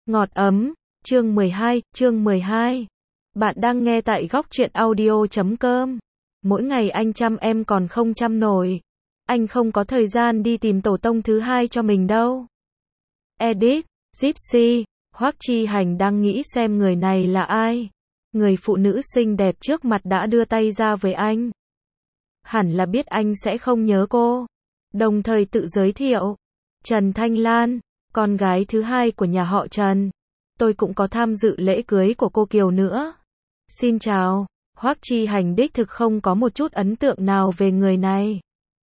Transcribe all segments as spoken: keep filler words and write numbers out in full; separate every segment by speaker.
Speaker 1: Ngọt ấm, chương mười hai, chương mười hai. Bạn đang nghe tại góc truyện audio chấm com. Mỗi ngày anh chăm em còn không chăm nổi. Anh không có thời gian đi tìm tổ tông thứ hai cho mình đâu. Edit, Gypsy, Hoắc Chi Hành đang nghĩ xem người này là ai. Người phụ nữ xinh đẹp trước mặt đã đưa tay ra với anh. Hẳn là biết anh sẽ không nhớ cô. Đồng thời tự giới thiệu. Trần Thanh Lan, con gái thứ hai của nhà họ Trần. Tôi cũng có tham dự lễ cưới của cô Kiều nữa. Xin chào. Hoắc Chi Hành đích thực không có một chút ấn tượng nào về người này.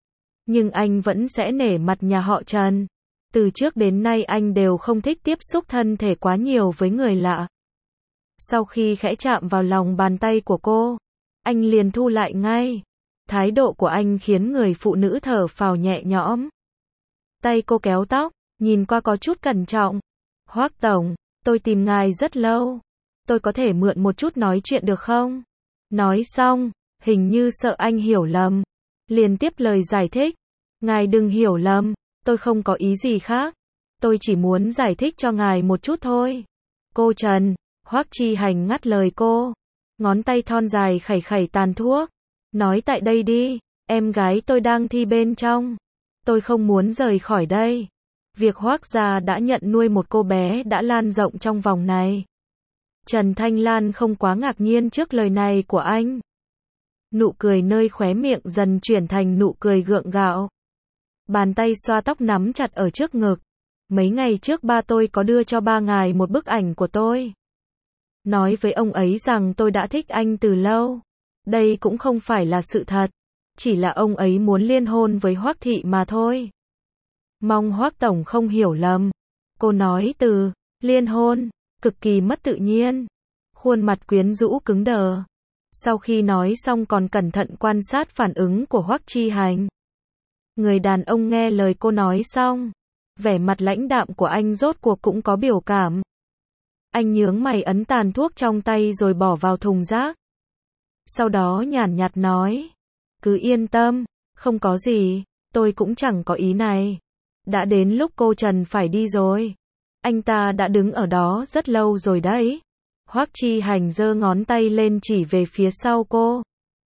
Speaker 1: Nhưng anh vẫn sẽ nể mặt nhà họ Trần. Từ trước đến nay anh đều không thích tiếp xúc thân thể quá nhiều với người lạ. Sau khi khẽ chạm vào lòng bàn tay của cô, anh liền thu lại ngay. Thái độ của anh khiến người phụ nữ thở phào nhẹ nhõm. Tay cô kéo tóc, nhìn qua có chút cẩn trọng. Hoắc tổng, tôi tìm ngài rất lâu. Tôi có thể mượn một chút nói chuyện được không? Nói xong, hình như sợ anh hiểu lầm. Liền tiếp lời giải thích. Ngài đừng hiểu lầm, tôi không có ý gì khác. Tôi chỉ muốn giải thích cho ngài một chút thôi. Cô Trần, Hoắc Chi Hành ngắt lời cô. Ngón tay thon dài khẩy khẩy tàn thuốc. Nói tại đây đi, em gái tôi đang thi bên trong. Tôi không muốn rời khỏi đây. Việc Hoắc gia đã nhận nuôi một cô bé đã lan rộng trong vòng này. Trần Thanh Lan không quá ngạc nhiên trước lời này của anh. Nụ cười nơi khóe miệng dần chuyển thành nụ cười gượng gạo. Bàn tay xoa tóc nắm chặt ở trước ngực. Mấy ngày trước ba tôi có đưa cho ba ngài một bức ảnh của tôi. Nói với ông ấy rằng tôi đã thích anh từ lâu. Đây cũng không phải là sự thật. Chỉ là ông ấy muốn liên hôn với Hoắc thị mà thôi. Mong Hoắc tổng không hiểu lầm. Cô nói từ liên hôn cực kỳ mất tự nhiên. Khuôn mặt quyến rũ cứng đờ. Sau khi nói xong còn cẩn thận quan sát phản ứng của Hoắc Chi Hành. Người đàn ông nghe lời cô nói xong, vẻ mặt lãnh đạm của anh rốt cuộc cũng có biểu cảm. Anh nhướng mày ấn tàn thuốc trong tay rồi bỏ vào thùng rác. Sau đó nhàn nhạt nói, cứ yên tâm, không có gì, tôi cũng chẳng có ý này. Đã đến lúc cô Trần phải đi rồi. Anh ta đã đứng ở đó rất lâu rồi đấy. Hoắc Chi Hành giơ ngón tay lên chỉ về phía sau cô.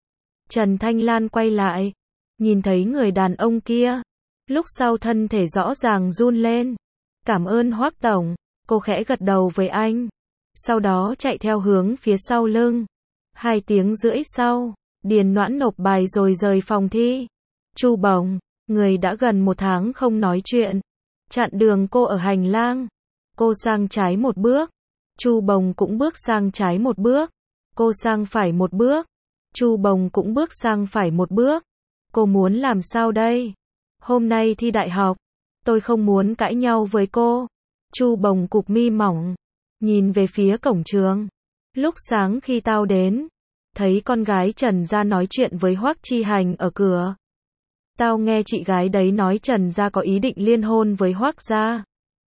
Speaker 1: Trần Thanh Lan quay lại, nhìn thấy người đàn ông kia. Lúc sau thân thể rõ ràng run lên. Cảm ơn Hoắc tổng, cô khẽ gật đầu với anh. Sau đó chạy theo hướng phía sau lưng. Hai tiếng rưỡi sau, Điền Noãn nộp bài rồi rời phòng thi. Chu Bồng, người đã gần một tháng không nói chuyện, chặn đường cô ở hành lang. Cô sang trái một bước, Chu Bồng cũng bước sang trái một bước. Cô sang phải một bước, Chu Bồng cũng bước sang phải một bước. Cô muốn làm sao đây? Hôm nay thi đại học, tôi không muốn cãi nhau với cô. Chu Bồng cụp mi mỏng, nhìn về phía cổng trường. Lúc sáng khi tao đến, thấy con gái Trần gia nói chuyện với Hoắc Chi Hành ở cửa. Tao nghe chị gái đấy nói Trần gia có ý định liên hôn với Hoắc gia.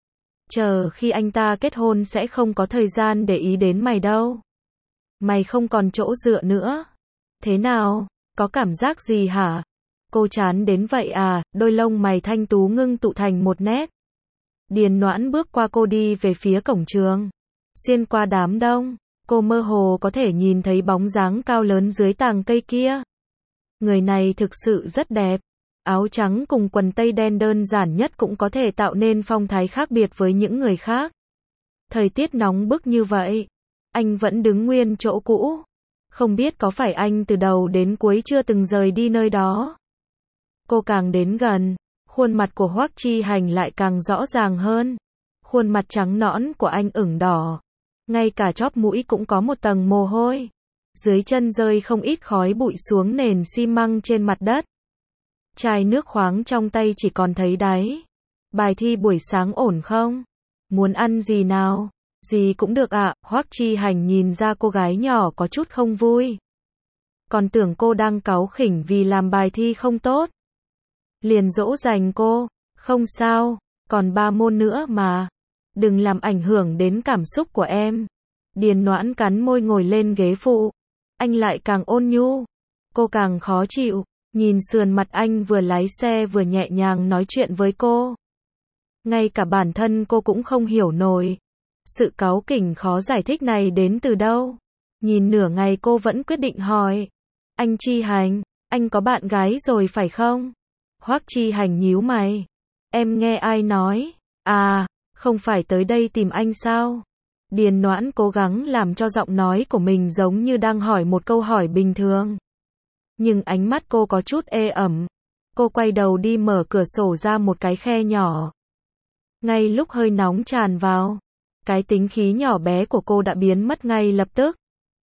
Speaker 1: Chờ khi anh ta kết hôn sẽ không có thời gian để ý đến mày đâu. Mày không còn chỗ dựa nữa. Thế nào, có cảm giác gì hả? Cô chán đến vậy à? Đôi lông mày thanh tú ngưng tụ thành một nét. Điền Noãn bước qua cô đi về phía cổng trường. Xuyên qua đám đông, cô mơ hồ có thể nhìn thấy bóng dáng cao lớn dưới tàng cây kia. Người này thực sự rất đẹp. Áo trắng cùng quần tây đen đơn giản nhất cũng có thể tạo nên phong thái khác biệt với những người khác. Thời tiết nóng bức như vậy, anh vẫn đứng nguyên chỗ cũ. Không biết có phải anh từ đầu đến cuối chưa từng rời đi nơi đó. Cô càng đến gần, khuôn mặt của Hoắc Chi Hành lại càng rõ ràng hơn. Khuôn mặt trắng nõn của anh ửng đỏ. Ngay cả chóp mũi cũng có một tầng mồ hôi. Dưới chân rơi không ít khói bụi xuống nền xi măng trên mặt đất. Chai nước khoáng trong tay chỉ còn thấy đáy. Bài thi buổi sáng ổn không? Muốn ăn gì nào? Gì cũng được ạ. À. Hoắc Chi Hành nhìn ra cô gái nhỏ có chút không vui. Còn tưởng cô đang cáu khỉnh vì làm bài thi không tốt. Liền dỗ dành cô. Không sao, còn ba môn nữa mà. Đừng làm ảnh hưởng đến cảm xúc của em. Điền Noãn cắn môi ngồi lên ghế phụ. Anh lại càng ôn nhu. Cô càng khó chịu. Nhìn sườn mặt anh vừa lái xe vừa nhẹ nhàng nói chuyện với cô. Ngay cả bản thân cô cũng không hiểu nổi. Sự cáu kỉnh khó giải thích này đến từ đâu? Nhìn nửa ngày cô vẫn quyết định hỏi. Anh Chi Hành, anh có bạn gái rồi phải không? Hoắc Chi Hành nhíu mày. Em nghe ai nói? À, không phải tới đây tìm anh sao? Điền Noãn cố gắng làm cho giọng nói của mình giống như đang hỏi một câu hỏi bình thường. Nhưng ánh mắt cô có chút ê ẩm. Cô quay đầu đi mở cửa sổ ra một cái khe nhỏ. Ngay lúc hơi nóng tràn vào, cái tính khí nhỏ bé của cô đã biến mất ngay lập tức.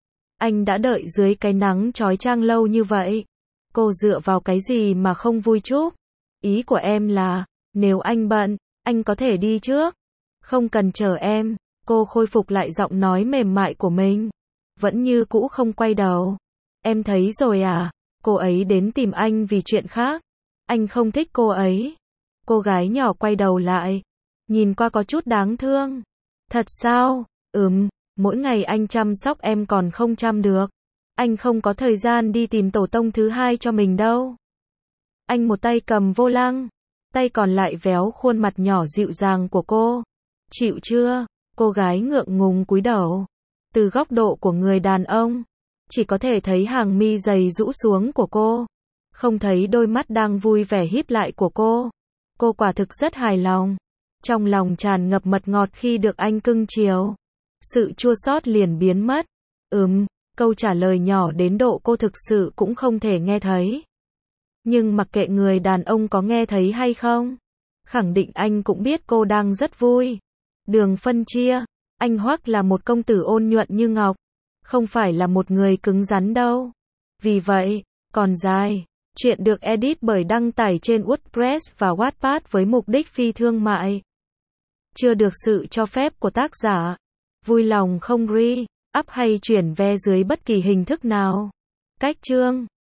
Speaker 1: Anh đã đợi dưới cái nắng chói chang lâu như vậy. Cô dựa vào cái gì mà không vui chút? Ý của em là, nếu anh bận, anh có thể đi trước. Không cần chờ em. Cô khôi phục lại giọng nói mềm mại của mình. Vẫn như cũ không quay đầu. Em thấy rồi à? Cô ấy đến tìm anh vì chuyện khác. Anh không thích cô ấy. Cô gái nhỏ quay đầu lại. Nhìn qua có chút đáng thương. Thật sao? Ừm, mỗi ngày anh chăm sóc em còn không chăm được. Anh không có thời gian đi tìm tổ tông thứ hai cho mình đâu. Anh một tay cầm vô lăng, tay còn lại véo khuôn mặt nhỏ dịu dàng của cô. Chịu chưa? Cô gái ngượng ngùng cúi đầu. Từ góc độ của người đàn ông, chỉ có thể thấy hàng mi dày rũ xuống của cô. Không thấy đôi mắt đang vui vẻ híp lại của cô. Cô quả thực rất hài lòng. Trong lòng tràn ngập mật ngọt khi được anh cưng chiều. Sự chua xót liền biến mất. Ừm, câu trả lời nhỏ đến độ cô thực sự cũng không thể nghe thấy. Nhưng mặc kệ người đàn ông có nghe thấy hay không, khẳng định anh cũng biết cô đang rất vui. Đường phân chia, anh Hoắc là một công tử ôn nhuận như ngọc, không phải là một người cứng rắn đâu. Vì vậy, còn dài, chuyện được edit bởi đăng tải trên WordPress và Wattpad với mục đích phi thương mại. Chưa được sự cho phép của tác giả. Vui lòng không re, up hay chuyển ve dưới bất kỳ hình thức nào. Cách chương